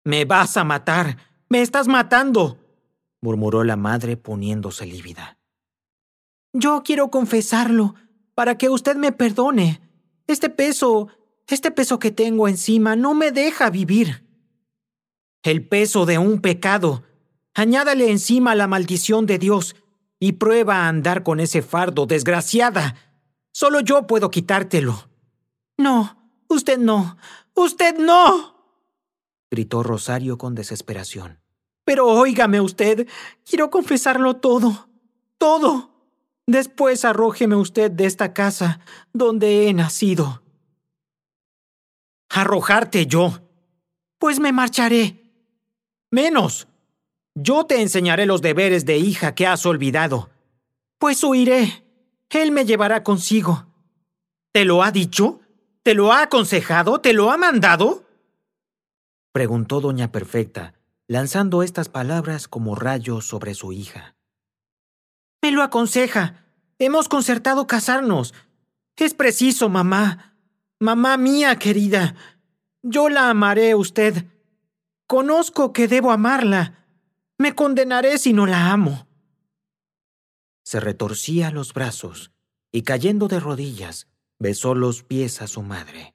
«Me vas a matar. ¡Me estás matando!», murmuró la madre poniéndose lívida. «Yo quiero confesarlo, para que usted me perdone. Este peso que tengo encima no me deja vivir». «El peso de un pecado. Añádale encima la maldición de Dios y prueba a andar con ese fardo, desgraciada. Solo yo puedo quitártelo». «No, usted no. ¡Usted no!», gritó Rosario con desesperación. «Pero óigame usted, quiero confesarlo todo, todo. Después arrójeme usted de esta casa donde he nacido». «¿Arrojarte yo?». «Pues me marcharé». «Menos. Yo te enseñaré los deberes de hija que has olvidado». «Pues huiré. Él me llevará consigo». «¿Te lo ha dicho? ¿Te lo ha aconsejado? ¿Te lo ha mandado?», preguntó doña Perfecta, lanzando estas palabras como rayos sobre su hija. «Me lo aconseja. Hemos concertado casarnos. Es preciso, mamá. Mamá mía querida. Yo la amaré a usted. Conozco que debo amarla. Me condenaré si no la amo». Se retorcía los brazos y, cayendo de rodillas, besó los pies a su madre.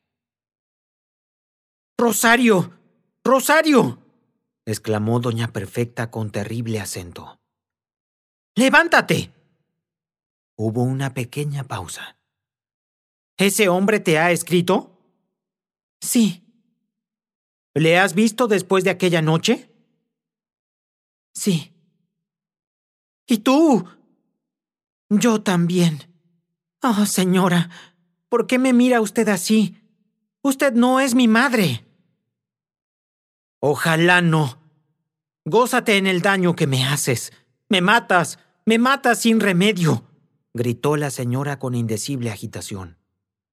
«¡Rosario! ¡Rosario!», exclamó doña Perfecta con terrible acento. «¡Levántate!». Hubo una pequeña pausa. «¿Ese hombre te ha escrito?». «Sí». «¿Le has visto después de aquella noche?». «Sí». «¿Y tú?». «Yo también». «Oh, señora, ¿por qué me mira usted así? Usted no es mi madre». «Ojalá no. Gózate en el daño que me haces. Me matas sin remedio», gritó la señora con indecible agitación.